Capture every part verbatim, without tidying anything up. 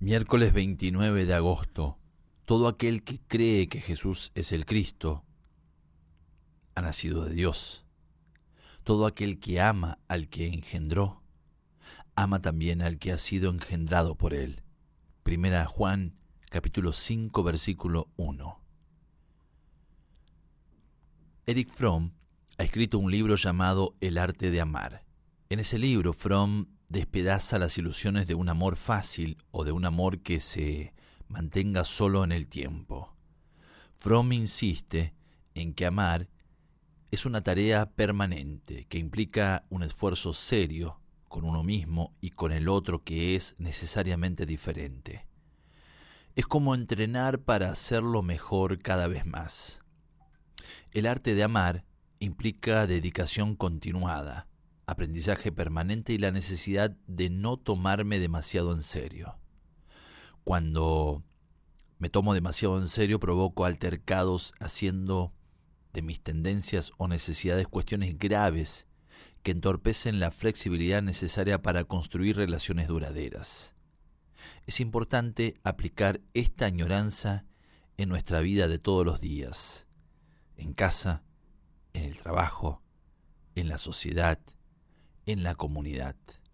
Miércoles veintinueve de agosto. Todo aquel que cree que Jesús es el Cristo ha nacido de Dios. Todo aquel que ama al que engendró, ama también al que ha sido engendrado por él. Primera Juan, capítulo cinco, versículo uno. Erich Fromm ha escrito un libro llamado El arte de amar. En ese libro, Fromm despedaza las ilusiones de un amor fácil o de un amor que se mantenga solo en el tiempo. Fromm insiste en que amar es una tarea permanente que implica un esfuerzo serio con uno mismo y con el otro que es necesariamente diferente. Es como entrenar para hacerlo mejor cada vez más. El arte de amar implica dedicación continuada, aprendizaje permanente y la necesidad de no tomarme demasiado en serio. Cuando me tomo demasiado en serio, provoco altercados haciendo de mis tendencias o necesidades cuestiones graves que entorpecen la flexibilidad necesaria para construir relaciones duraderas. Es importante aplicar esta añoranza en nuestra vida de todos los días, en casa, en el trabajo, en la sociedad, en la comunidad.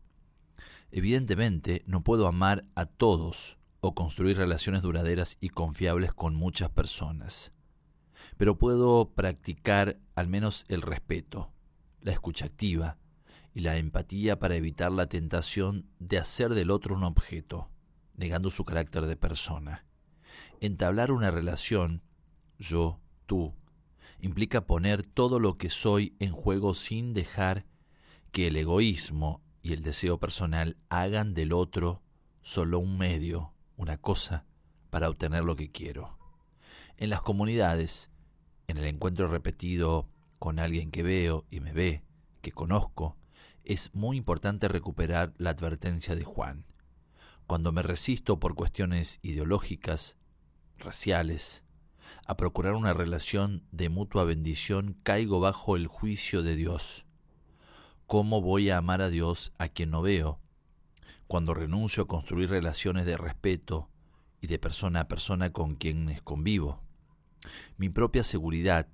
Evidentemente, no puedo amar a todos o construir relaciones duraderas y confiables con muchas personas, pero puedo practicar al menos el respeto, la escucha activa y la empatía para evitar la tentación de hacer del otro un objeto, negando su carácter de persona. Entablar una relación, yo, tú, implica poner todo lo que soy en juego sin dejar que el egoísmo y el deseo personal hagan del otro solo un medio, una cosa, para obtener lo que quiero. En las comunidades, en el encuentro repetido con alguien que veo y me ve, que conozco, es muy importante recuperar la advertencia de Juan. Cuando me resisto por cuestiones ideológicas, raciales, a procurar una relación de mutua bendición, caigo bajo el juicio de Dios. ¿Cómo voy a amar a Dios a quien no veo? Cuando renuncio a construir relaciones de respeto y de persona a persona con quienes convivo. Mi propia seguridad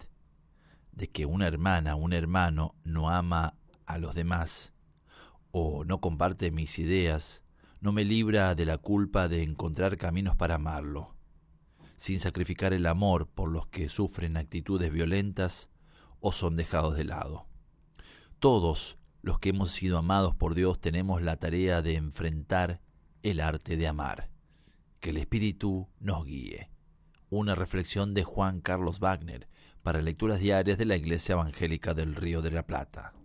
de que una hermana o un hermano no ama a los demás o no comparte mis ideas no me libra de la culpa de encontrar caminos para amarlo, sin sacrificar el amor por los que sufren actitudes violentas o son dejados de lado. Todos los que hemos sido amados por Dios tenemos la tarea de enfrentar el arte de amar. Que el Espíritu nos guíe. Una reflexión de Juan Carlos Wagner para lecturas diarias de la Iglesia Evangélica del Río de la Plata.